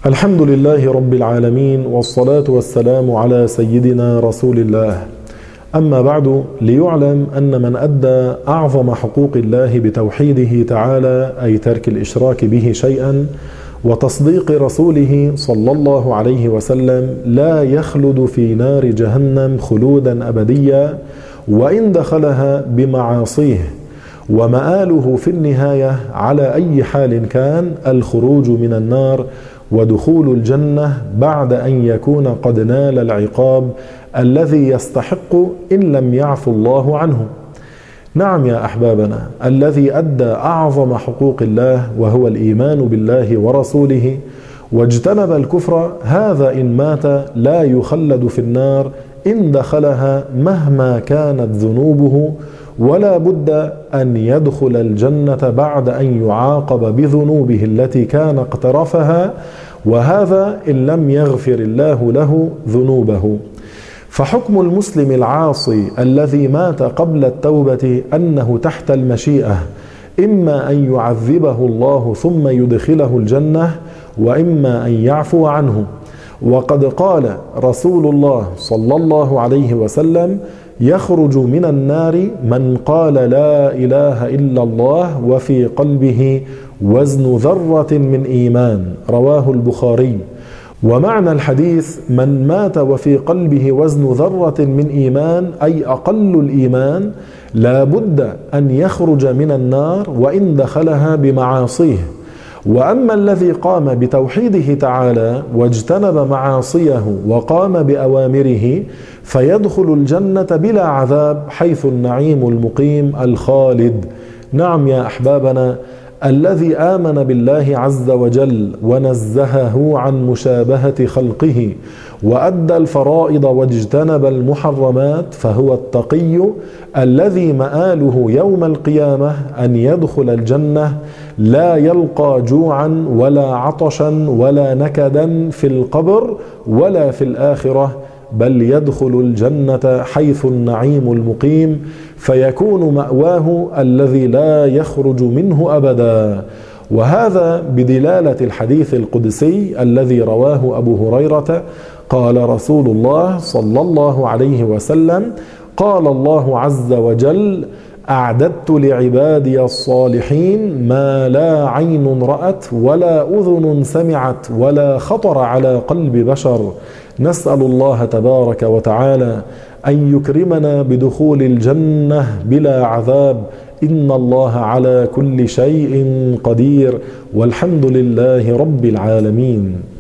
الحمد لله رب العالمين، والصلاة والسلام على سيدنا رسول الله. أما بعد، ليعلم أن من أدى أعظم حقوق الله بتوحيده تعالى، أي ترك الإشراك به شيئا، وتصديق رسوله صلى الله عليه وسلم، لا يخلد في نار جهنم خلودا أبديا وإن دخلها بمعاصيه، ومآله في النهاية على أي حال كان الخروج من النار ودخول الجنة بعد أن يكون قد نال العقاب الذي يستحق إن لم يعفو الله عنه. نعم يا أحبابنا، الذي أدى أعظم حقوق الله وهو الإيمان بالله ورسوله واجتنب الكفر، هذا إن مات لا يخلد في النار إن دخلها مهما كانت ذنوبه، ولا بد أن يدخل الجنة بعد أن يعاقب بذنوبه التي كان اقترفها، وهذا إن لم يغفر الله له ذنوبه. فحكم المسلم العاصي الذي مات قبل التوبة أنه تحت المشيئة، إما أن يعذبه الله ثم يدخله الجنة، وإما أن يعفو عنه. وقد قال رسول الله صلى الله عليه وسلم: يخرج من النار من قال لا إله إلا الله وفي قلبه وزن ذرة من إيمان، رواه البخاري. ومعنى الحديث: من مات وفي قلبه وزن ذرة من إيمان، أي أقل الإيمان، لا بد أن يخرج من النار وإن دخلها بمعاصيه. وأما الذي قام بتوحيده تعالى واجتنب معاصيه وقام بأوامره فيدخل الجنة بلا عذاب، حيث النعيم المقيم الخالد. نعم يا أحبابنا، الذي آمن بالله عز وجل ونزهه عن مشابهة خلقه وأدى الفرائض واجتنب المحرمات، فهو التقي الذي مآله يوم القيامة أن يدخل الجنة، لا يلقى جوعا ولا عطشا ولا نكدا في القبر ولا في الآخرة، بل يدخل الجنة حيث النعيم المقيم، فيكون مأواه الذي لا يخرج منه أبدا. وهذا بدلالة الحديث القدسي الذي رواه أبو هريرة: قال رسول الله صلى الله عليه وسلم: قال الله عز وجل: أعددت لعبادي الصالحين ما لا عين رأت ولا أذن سمعت ولا خطر على قلب بشر. نسأل الله تبارك وتعالى أن يكرمنا بدخول الجنة بلا عذاب، إن الله على كل شيء قدير، والحمد لله رب العالمين.